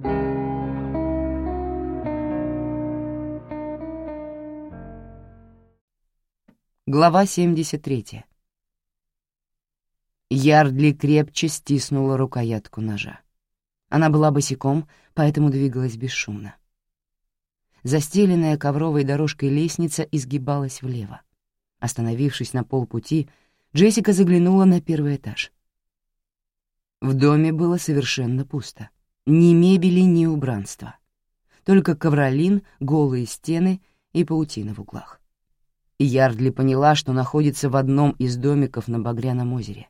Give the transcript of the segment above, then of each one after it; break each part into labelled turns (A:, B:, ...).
A: Глава 73. Ярдли крепче стиснула рукоятку ножа. Она была босиком, поэтому двигалась бесшумно. Застеленная ковровой дорожкой лестница изгибалась влево. Остановившись на полпути, Джессика заглянула на первый этаж. В доме было совершенно пусто. Ни мебели, ни убранства. Только ковролин, голые стены и паутина в углах. Ярдли поняла, что находится в одном из домиков на Багряном озере.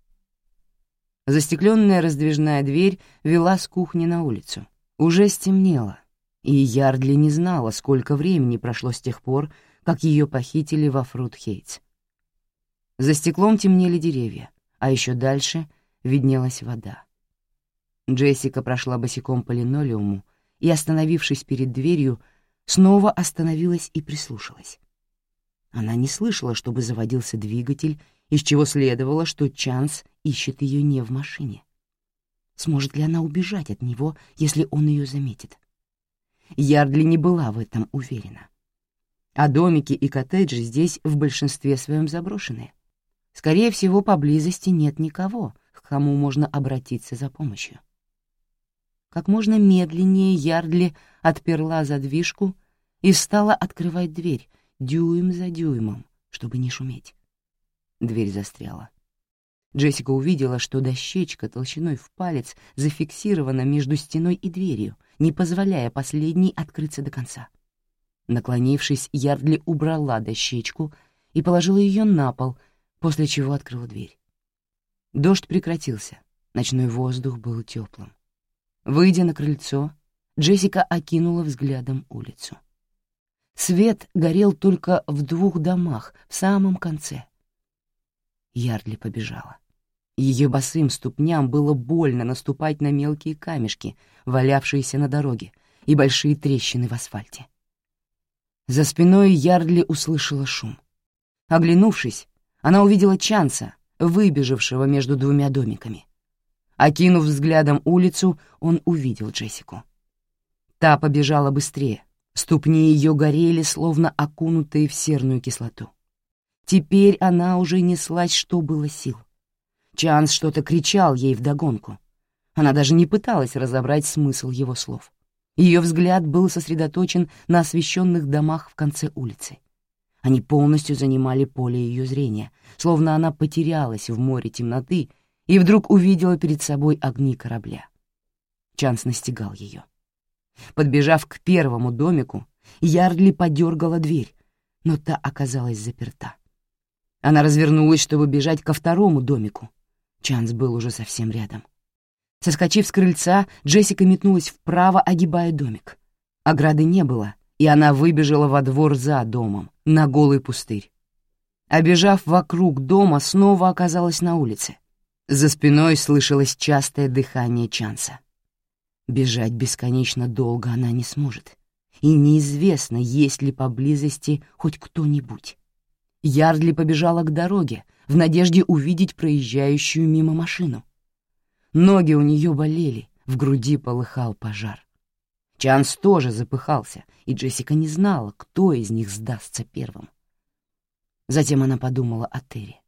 A: Застекленная раздвижная дверь вела с кухни на улицу. Уже стемнело, и Ярдли не знала, сколько времени прошло с тех пор, как ее похитили во Фрут-Хейтс. За стеклом темнели деревья, а еще дальше виднелась вода. Джессика прошла босиком по линолеуму и, остановившись перед дверью, снова остановилась и прислушалась. Она не слышала, чтобы заводился двигатель, из чего следовало, что Чанс ищет ее не в машине. Сможет ли она убежать от него, если он ее заметит? Ярдли не была в этом уверена. А домики и коттеджи здесь в большинстве своем заброшены. Скорее всего, поблизости нет никого, к кому можно обратиться за помощью. Как можно медленнее Ярдли отперла задвижку и стала открывать дверь, дюйм за дюймом, чтобы не шуметь. Дверь застряла. Джессика увидела, что дощечка толщиной в палец зафиксирована между стеной и дверью, не позволяя последней открыться до конца. Наклонившись, Ярдли убрала дощечку и положила ее на пол, после чего открыла дверь. Дождь прекратился, ночной воздух был теплым. Выйдя на крыльцо, Джессика окинула взглядом улицу. Свет горел только в 2 домах в самом конце. Ярдли побежала. Ее босым ступням было больно наступать на мелкие камешки, валявшиеся на дороге, и большие трещины в асфальте. За спиной Ярдли услышала шум. Оглянувшись, она увидела Чанса, выбежавшего между 2 домиками. Окинув взглядом улицу, он увидел Джессику. Та побежала быстрее. Ступни ее горели, словно окунутые в серную кислоту. Теперь она уже неслась, что было сил. Чанс что-то кричал ей вдогонку. Она даже не пыталась разобрать смысл его слов. Ее взгляд был сосредоточен на освещенных домах в конце улицы. Они полностью занимали поле ее зрения, словно она потерялась в море темноты и вдруг увидела перед собой огни корабля. Чанс настигал ее. Подбежав к первому домику, Ярдли подергала дверь, но та оказалась заперта. Она развернулась, чтобы бежать ко второму домику. Чанс был уже совсем рядом. Соскочив с крыльца, Джессика метнулась вправо, огибая домик. Ограды не было, и она выбежала во двор за домом, на голый пустырь. Обежав вокруг дома, снова оказалась на улице. За спиной слышалось частое дыхание Чанса. Бежать бесконечно долго она не сможет, и неизвестно, есть ли поблизости хоть кто-нибудь. Ярдли побежала к дороге в надежде увидеть проезжающую мимо машину. Ноги у нее болели, в груди полыхал пожар. Чанс тоже запыхался, и Джессика не знала, кто из них сдастся первым. Затем она подумала о Терри.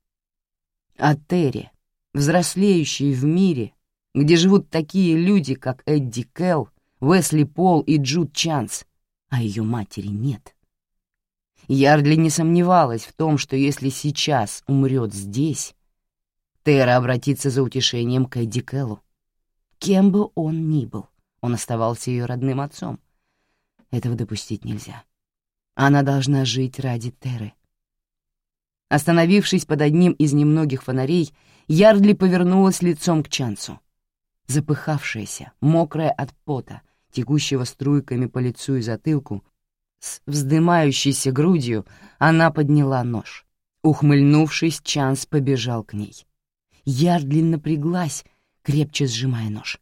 A: О Терри, взрослеющей в мире, где живут такие люди, как Эдди Келл, Уэсли Пол и Джуд Чанс, а ее матери нет. Ярдли не сомневалась в том, что если сейчас умрет здесь, Терра обратится за утешением к Эдди Келлу. Кем бы он ни был, он оставался ее родным отцом. Этого допустить нельзя. Она должна жить ради Терры. Остановившись под одним из немногих фонарей, Ярдли повернулась лицом к Чансу. Запыхавшаяся, мокрая от пота, текущего струйками по лицу и затылку, с вздымающейся грудью, она подняла нож. Ухмыльнувшись, Чанс побежал к ней. Ярдли напряглась, крепче сжимая нож.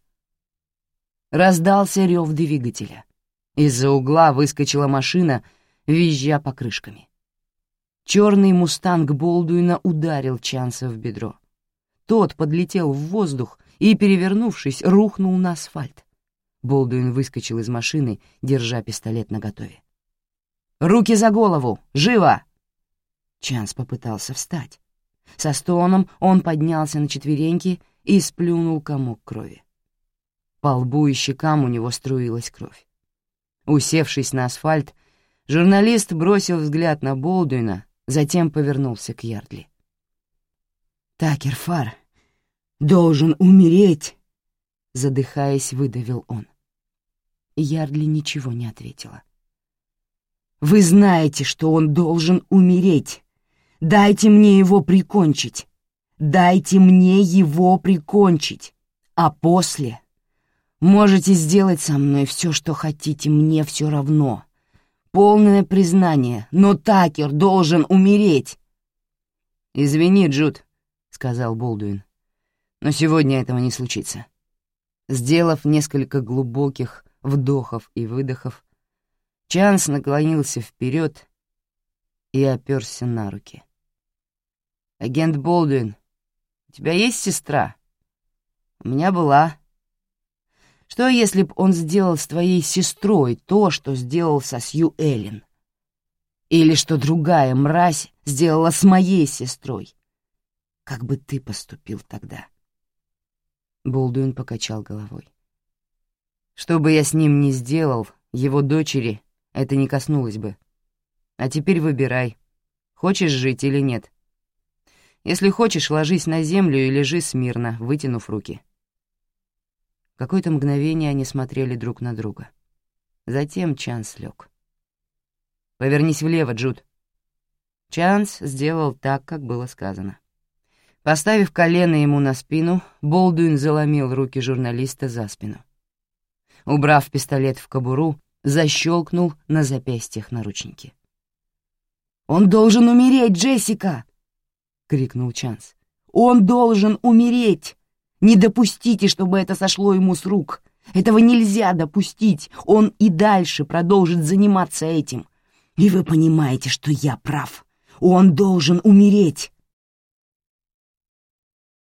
A: Раздался рев двигателя. Из-за угла выскочила машина, визжа покрышками. Черный мустанг Болдуина ударил Чанса в бедро. Тот подлетел в воздух и, перевернувшись, рухнул на асфальт. Болдуин выскочил из машины, держа пистолет наготове. «Руки за голову! Живо!» Чанс попытался встать. Со стоном он поднялся на четвереньки и сплюнул комок крови. По лбу и щекам у него струилась кровь. Усевшись на асфальт, журналист бросил взгляд на Болдуина, затем повернулся к Ярдли. «Такер Фар должен умереть!» — задыхаясь, выдавил он. Ярдли ничего не ответила. «Вы знаете, что он должен умереть! Дайте мне его прикончить! Дайте мне его прикончить! А после можете сделать со мной все, что хотите, мне все равно. Полное признание, но Такер должен умереть!» «Извини, Джуд», — сказал Болдуин, — «но сегодня этого не случится». Сделав несколько глубоких вдохов и выдохов, Чанс наклонился вперед и оперся на руки. «Агент Болдуин, у тебя есть сестра?» «У меня была». «Что, если б он сделал с твоей сестрой то, что сделал со Сью Эллен? Или что другая мразь сделала с моей сестрой? Как бы ты поступил тогда?» Болдуин покачал головой. «Что бы я с ним ни сделал, его дочери это не коснулось бы. А теперь выбирай, хочешь жить или нет. Если хочешь, ложись на землю и лежи смирно, вытянув руки». Какое-то мгновение они смотрели друг на друга. Затем Чанс лег. «Повернись влево, Джуд». Чанс сделал так, как было сказано. Поставив колено ему на спину, Болдуин заломил руки журналиста за спину. Убрав пистолет в кобуру, защелкнул на запястьях наручники. «Он должен умереть, Джессика!» — крикнул Чанс. «Он должен умереть! Не допустите, чтобы это сошло ему с рук! Этого нельзя допустить! Он и дальше продолжит заниматься этим! И вы понимаете, что я прав! Он должен умереть!»